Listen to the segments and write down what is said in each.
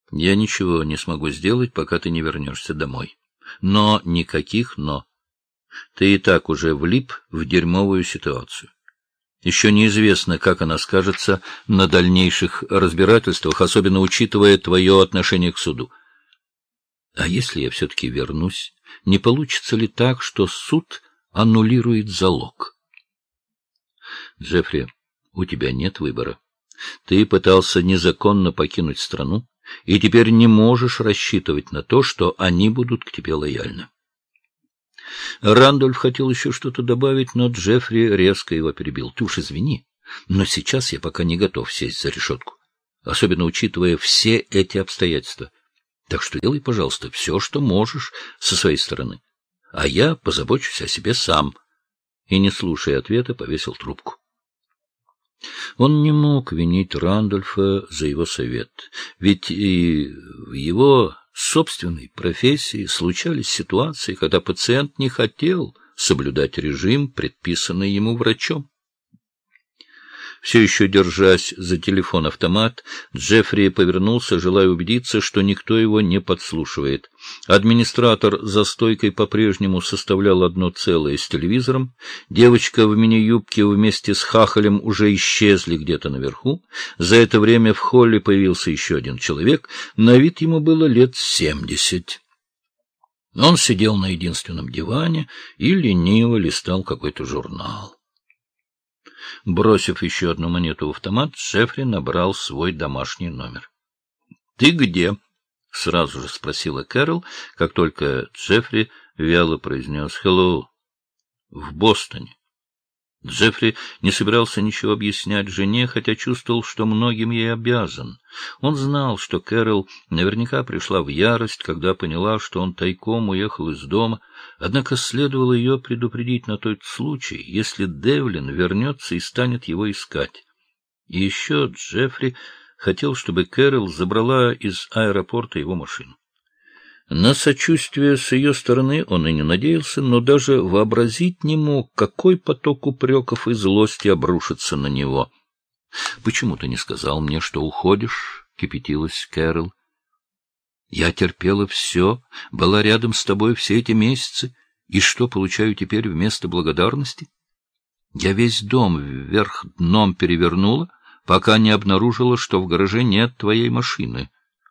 Я ничего не смогу сделать, пока ты не вернешься домой. Но никаких «но». Ты и так уже влип в дерьмовую ситуацию. Еще неизвестно, как она скажется на дальнейших разбирательствах, особенно учитывая твое отношение к суду. А если я все-таки вернусь, не получится ли так, что суд аннулирует залог? Джеффри, у тебя нет выбора. Ты пытался незаконно покинуть страну, и теперь не можешь рассчитывать на то, что они будут к тебе лояльны. Рандольф хотел еще что-то добавить, но Джеффри резко его перебил. Ты уж извини, но сейчас я пока не готов сесть за решетку, особенно учитывая все эти обстоятельства. Так что делай, пожалуйста, все, что можешь со своей стороны, а я позабочусь о себе сам. И, не слушая ответа, повесил трубку. Он не мог винить Рандольфа за его совет, ведь и в его собственной профессии случались ситуации, когда пациент не хотел соблюдать режим, предписанный ему врачом. Все еще держась за телефон-автомат, Джеффри повернулся, желая убедиться, что никто его не подслушивает. Администратор за стойкой по-прежнему составлял одно целое с телевизором. Девочка в мини-юбке вместе с хахалем уже исчезли где-то наверху. За это время в холле появился еще один человек. На вид ему было лет 70. Он сидел на единственном диване и лениво листал какой-то журнал. Бросив еще одну монету в автомат, Джеффри набрал свой домашний номер. — Ты где? — сразу же спросила Кэрол, как только Джеффри вяло произнес «Hello» в Бостоне. Джеффри не собирался ничего объяснять жене, хотя чувствовал, что многим ей обязан. Он знал, что Кэрол наверняка пришла в ярость, когда поняла, что он тайком уехал из дома, однако следовало ее предупредить на тот случай, если Девлин вернется и станет его искать. И еще Джеффри хотел, чтобы Кэрол забрала из аэропорта его машину. На сочувствие с ее стороны он и не надеялся, но даже вообразить не мог, какой поток упреков и злости обрушится на него. — Почему ты не сказал мне, что уходишь? — кипятилась Кэрол. — Я терпела все, была рядом с тобой все эти месяцы, и что получаю теперь вместо благодарности? Я весь дом вверх дном перевернула, пока не обнаружила, что в гараже нет твоей машины.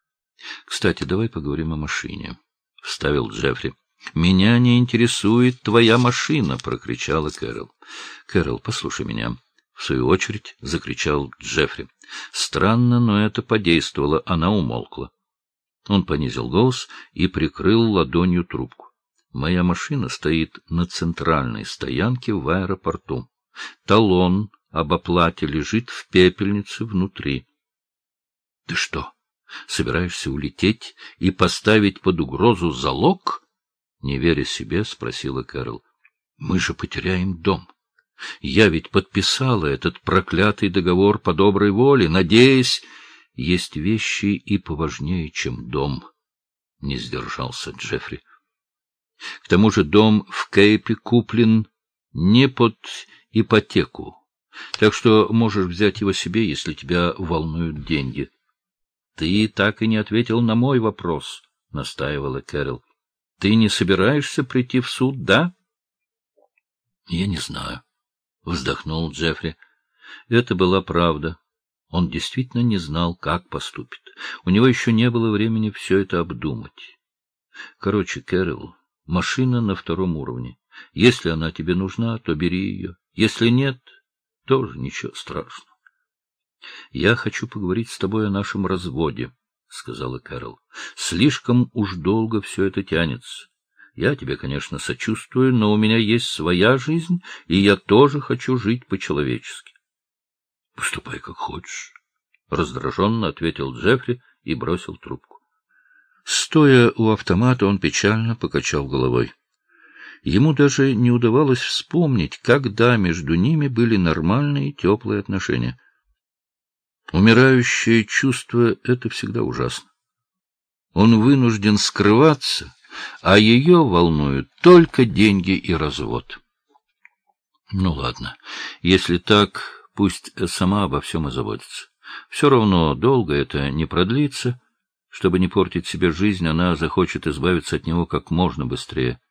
— Кстати, давай поговорим о машине, — вставил Джеффри. — Меня не интересует твоя машина, — прокричала Кэрол. — Кэрол, послушай меня, — в свою очередь закричал Джеффри. Странно, но это подействовало, она умолкла. Он понизил голос и прикрыл ладонью трубку. — Моя машина стоит на центральной стоянке в аэропорту. Талон об оплате лежит в пепельнице внутри. — Ты что? Собираешься улететь и поставить под угрозу залог? Не веря себе, спросила Кэрол. Мы же потеряем дом. Я ведь подписала этот проклятый договор по доброй воле, надеясь, есть вещи и поважнее, чем дом. Не сдержался Джеффри. К тому же дом в Кейпе куплен не под ипотеку, так что можешь взять его себе, если тебя волнуют деньги. — Ты так и не ответил на мой вопрос, — настаивала Кэрол. — Ты не собираешься прийти в суд, да? — Я не знаю, — вздохнул Джеффри. Это была правда. Он действительно не знал, как поступит. У него еще не было времени все это обдумать. Короче, Кэрол, машина на 2-м уровне. Если она тебе нужна, то бери ее. Если нет, тоже ничего страшного. — Я хочу поговорить с тобой о нашем разводе, — сказала Кэрол. — Слишком уж долго все это тянется. Я тебе, конечно, сочувствую, но у меня есть своя жизнь, и я тоже хочу жить по-человечески. — Поступай, как хочешь, — раздраженно ответил Джеффри и бросил трубку. Стоя у автомата, он печально покачал головой. Ему даже не удавалось вспомнить, когда между ними были нормальные теплые отношения. Умирающее чувство — это всегда ужасно. Он вынужден скрываться, а ее волнуют только деньги и развод. Ну ладно, если так, пусть сама обо всем и заботится. Все равно долго это не продлится. Чтобы не портить себе жизнь, она захочет избавиться от него как можно быстрее.